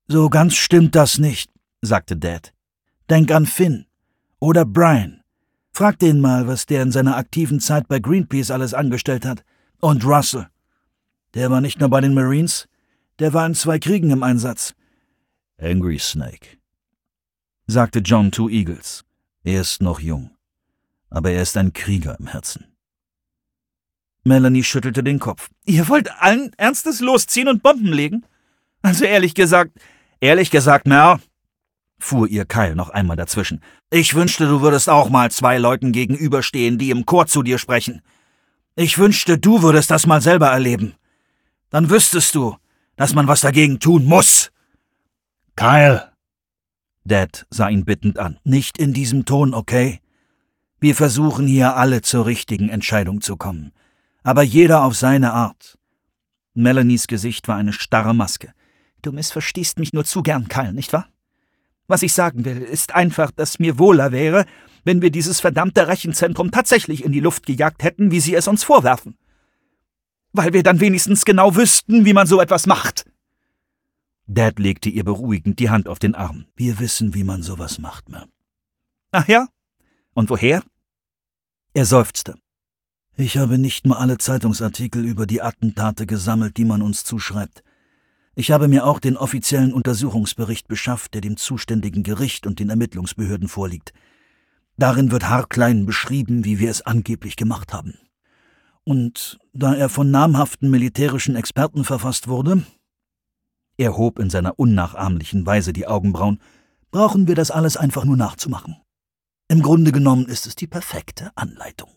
»So ganz stimmt das nicht«, sagte Dad. »Denk an Finn oder Brian. Frag den mal, was der in seiner aktiven Zeit bei Greenpeace alles angestellt hat. Und Russell. Der war nicht nur bei den Marines, der war in 2 Kriegen im Einsatz.« »Angry Snake«, sagte John Two Eagles. Er ist noch jung, aber er ist ein Krieger im Herzen. Melanie schüttelte den Kopf. »Ihr wollt allen Ernstes losziehen und Bomben legen? Also ehrlich gesagt, Mel«, fuhr ihr Kyle noch einmal dazwischen. »Ich wünschte, du würdest auch mal 2 Leuten gegenüberstehen, die im Chor zu dir sprechen. Ich wünschte, du würdest das mal selber erleben. Dann wüsstest du, dass man was dagegen tun muss.« »Kyle«, Dad sah ihn bittend an, »nicht in diesem Ton, okay? Wir versuchen hier alle zur richtigen Entscheidung zu kommen. Aber jeder auf seine Art.« Melanies Gesicht war eine starre Maske. »Du missverstehst mich nur zu gern, Kyle, nicht wahr? Was ich sagen will, ist einfach, dass mir wohler wäre, wenn wir dieses verdammte Rechenzentrum tatsächlich in die Luft gejagt hätten, wie sie es uns vorwerfen. Weil wir dann wenigstens genau wüssten, wie man so etwas macht.« Dad legte ihr beruhigend die Hand auf den Arm. »Wir wissen, wie man sowas macht, Mel.« »Ach ja? Und woher?« Er seufzte. »Ich habe nicht mal alle Zeitungsartikel über die Attentate gesammelt, die man uns zuschreibt. Ich habe mir auch den offiziellen Untersuchungsbericht beschafft, der dem zuständigen Gericht und den Ermittlungsbehörden vorliegt. Darin wird haarklein beschrieben, wie wir es angeblich gemacht haben. Und da er von namhaften militärischen Experten verfasst wurde«, er hob in seiner unnachahmlichen Weise die Augenbrauen, »brauchen wir das alles einfach nur nachzumachen. Im Grunde genommen ist es die perfekte Anleitung.«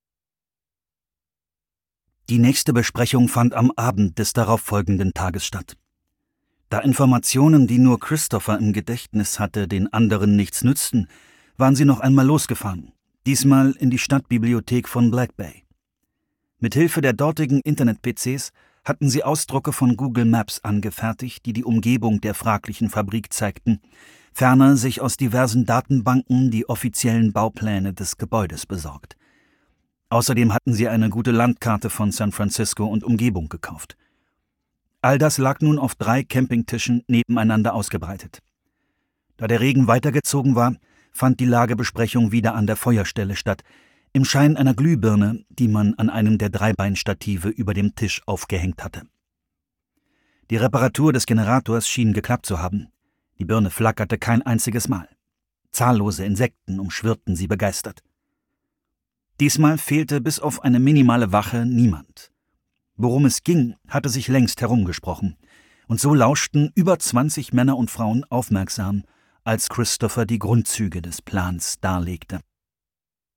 Die nächste Besprechung fand am Abend des darauffolgenden Tages statt. Da Informationen, die nur Christopher im Gedächtnis hatte, den anderen nichts nützten, waren sie noch einmal losgefahren, diesmal in die Stadtbibliothek von Black Bay. Mit Hilfe der dortigen Internet-PCs hatten sie Ausdrucke von Google Maps angefertigt, die die Umgebung der fraglichen Fabrik zeigten, ferner sich aus diversen Datenbanken die offiziellen Baupläne des Gebäudes besorgt. Außerdem hatten sie eine gute Landkarte von San Francisco und Umgebung gekauft. All das lag nun auf 3 Campingtischen nebeneinander ausgebreitet. Da der Regen weitergezogen war, fand die Lagebesprechung wieder an der Feuerstelle statt, im Schein einer Glühbirne, die man an einem der 3-Beinstative über dem Tisch aufgehängt hatte. Die Reparatur des Generators schien geklappt zu haben. Die Birne flackerte kein einziges Mal. Zahllose Insekten umschwirrten sie begeistert. Diesmal fehlte bis auf eine minimale Wache niemand. Worum es ging, hatte sich längst herumgesprochen, und so lauschten über 20 Männer und Frauen aufmerksam, als Christopher die Grundzüge des Plans darlegte.